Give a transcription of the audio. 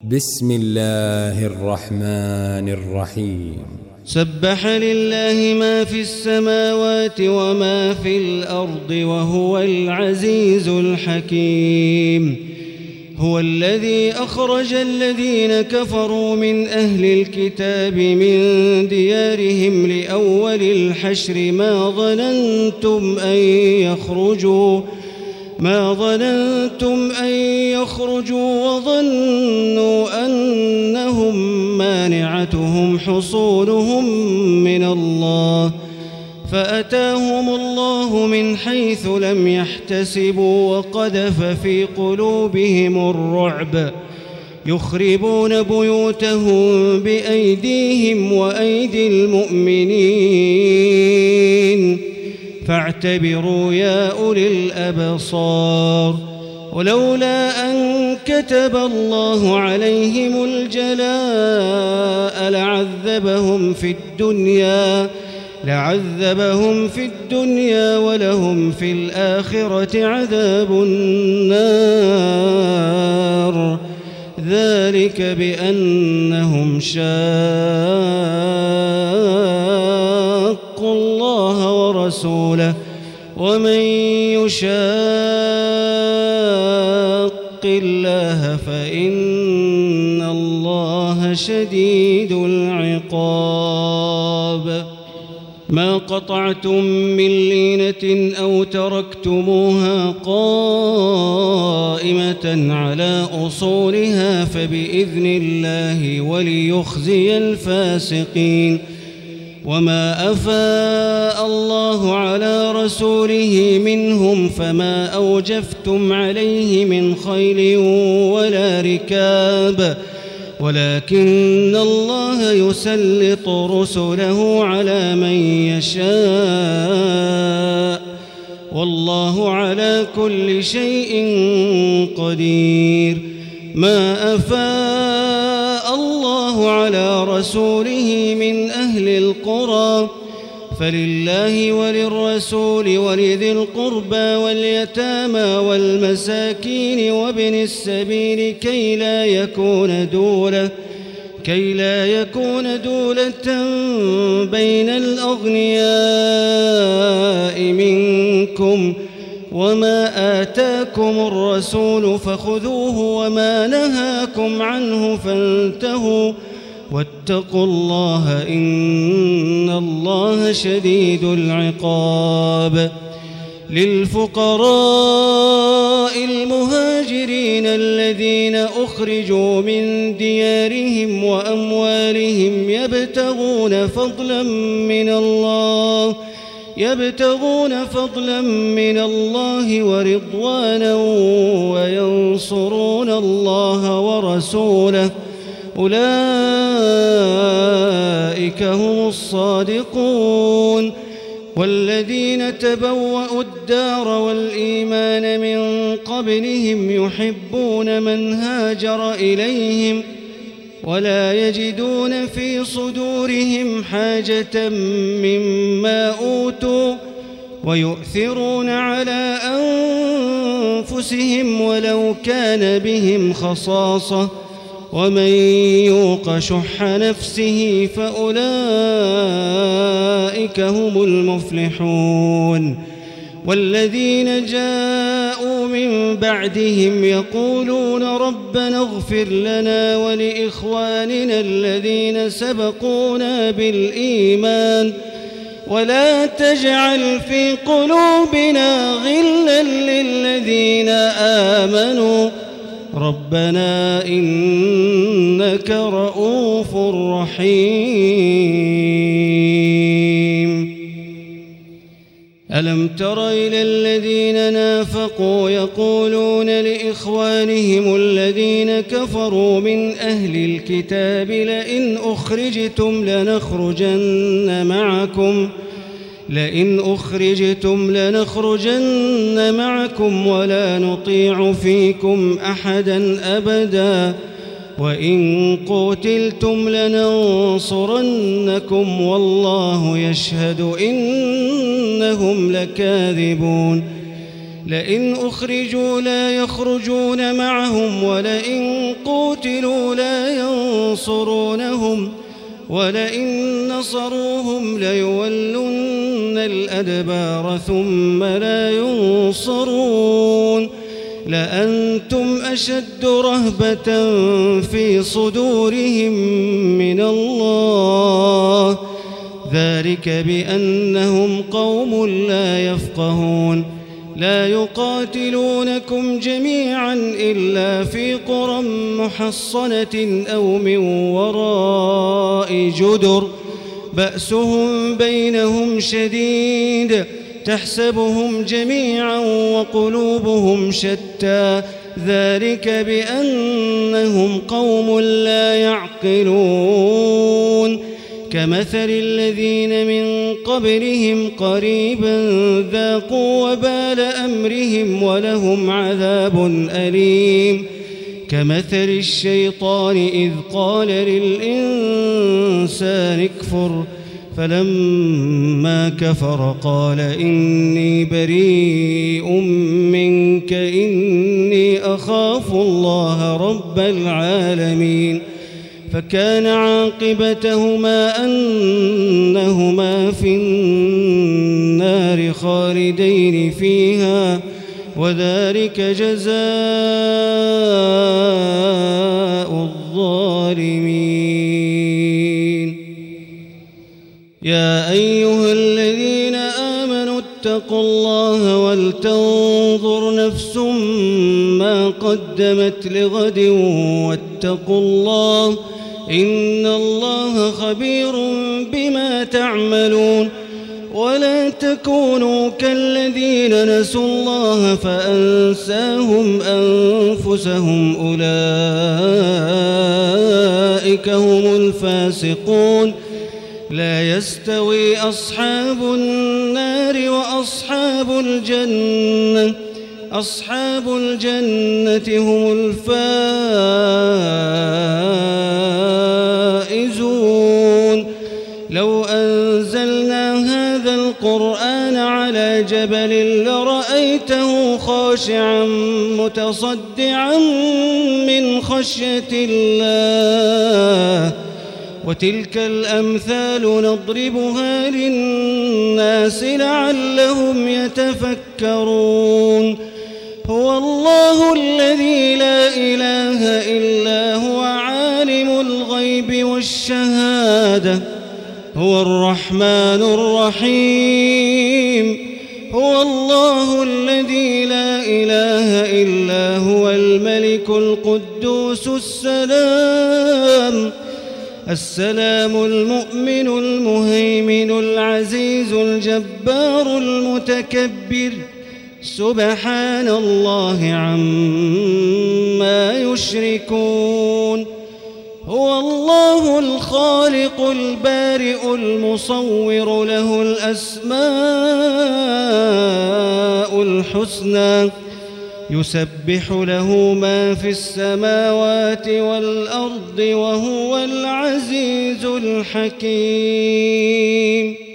بسم الله الرحمن الرحيم. سبح لله ما في السماوات وما في الأرض وهو العزيز الحكيم. هو الذي أخرج الذين كفروا من أهل الكتاب من ديارهم لأول الحشر ما ظننتم أن يخرجوا وظنوا أنهم مانعتهم حصونهم من الله فأتاهم الله من حيث لم يحتسبوا وقذف في قلوبهم الرعب يخربون بيوتهم بأيديهم وأيدي المؤمنين فاعتبروا يا أولي الأبصار. ولولا أن كتب الله عليهم الجلاء لعذبهم في الدنيا ولهم في الآخرة عذاب النار ذلك بأنهم شاقوا الله ورسوله ومن يشاق الله فإن الله شديد العقاب. ما قطعتم من لينة أو تركتموها قائمة على أصولها فبإذن الله وليخزي الفاسقين. وما أفاء الله على رسوله منهم فما أوجفتم عليه من خيل ولا ركاب ولكن الله يسلط رسله على من يشاء والله على كل شيء قدير. ما أفاء الله على رسوله من أهل القرى فلله وللرسول ولذي القربى واليتامى والمساكين وابن السبيل كي لا يكون دولة بين الأغنياء منكم. وما آتاكم الرسول فخذوه وما نهاكم عنه فانتهوا واتقوا الله إن الله شديد العقاب. للفقراء المهاجرين الذين أخرجوا من ديارهم وأموالهم يبتغون فضلا من الله ورضوانا وينصرون الله ورسوله أولئك هم الصادقون. والذين تبوأوا الدار والإيمان من قبلهم يحبون من هاجر إليهم ولا يجدون في صدورهم حاجة مما أوتوا ويؤثرون على أنفسهم ولو كان بهم خصاصة ومن يوق شح نفسه فأولئك هم المفلحون. والذين جاءوا من بعدهم يقولون ربنا اغفر لنا ولإخواننا الذين سبقونا بالإيمان ولا تجعل في قلوبنا غلا للذين آمنوا ربنا إنك رؤوف رحيم. ألم تر إلى الذين نافقوا يقولون لإخوانهم الذين كفروا من أهل الكتاب لئن أخرجتم لنخرجن معكم ولا نطيع فيكم أحدا أبدا وإن قتلتم لننصرنكم والله يشهد إنهم لكاذبون. لئن أخرجوا لا يخرجون معهم ولئن قوتلوا لا ينصرونهم ولئن نصروهم ليولن الأدبار ثم لا ينصرون لأنتم أشد رهبة في صدورهم من الله ذلك بأنهم قوم لا يفقهون لا يقاتلونكم جميعا إلا في قرى محصنة أو من وراء جدر بأسهم بينهم شديد تحسبهم جميعا وقلوبهم شتى ذلك بأنهم قوم لا يعقلون كمثل الذين من قبلهم قريبا ذاقوا وبال أمرهم ولهم عذاب أليم كمثل الشيطان إذ قال للإنسان اكفر فلما كفر قال إني بريء منك إني أخاف الله رب العالمين فكان عاقبتهما أنهما في النار خالدين فيها وذلك جزاء الظالمين يا أيها الذين آمنوا اتقوا الله ولتنظر نفس ما قدمت لغد واتقوا الله إن الله خبير بما تعملون ولا تكونوا كالذين نسوا الله فأنساهم أنفسهم أولئك هم الفاسقون لا يستوي أصحاب النار وأصحاب الجنة أصحاب الجنة هم الفائزون لو أنزلنا هذا القرآن على جبل لرأيته خاشعا متصدعا من خشية الله وتلك الأمثال نضربها للناس لعلهم يتفكرون هو الله الذي لا إله إلا هو عالم الغيب والشهادة هو الرحمن الرحيم هو الله الذي لا إله إلا هو الملك القدوس السلام المؤمن المهيمن العزيز الجبار المتكبر سبحان الله عما يشركون هو الله الخالق البارئ المصور له الأسماء الحسنى يسبح له ما في السماوات والأرض وهو العزيز الحكيم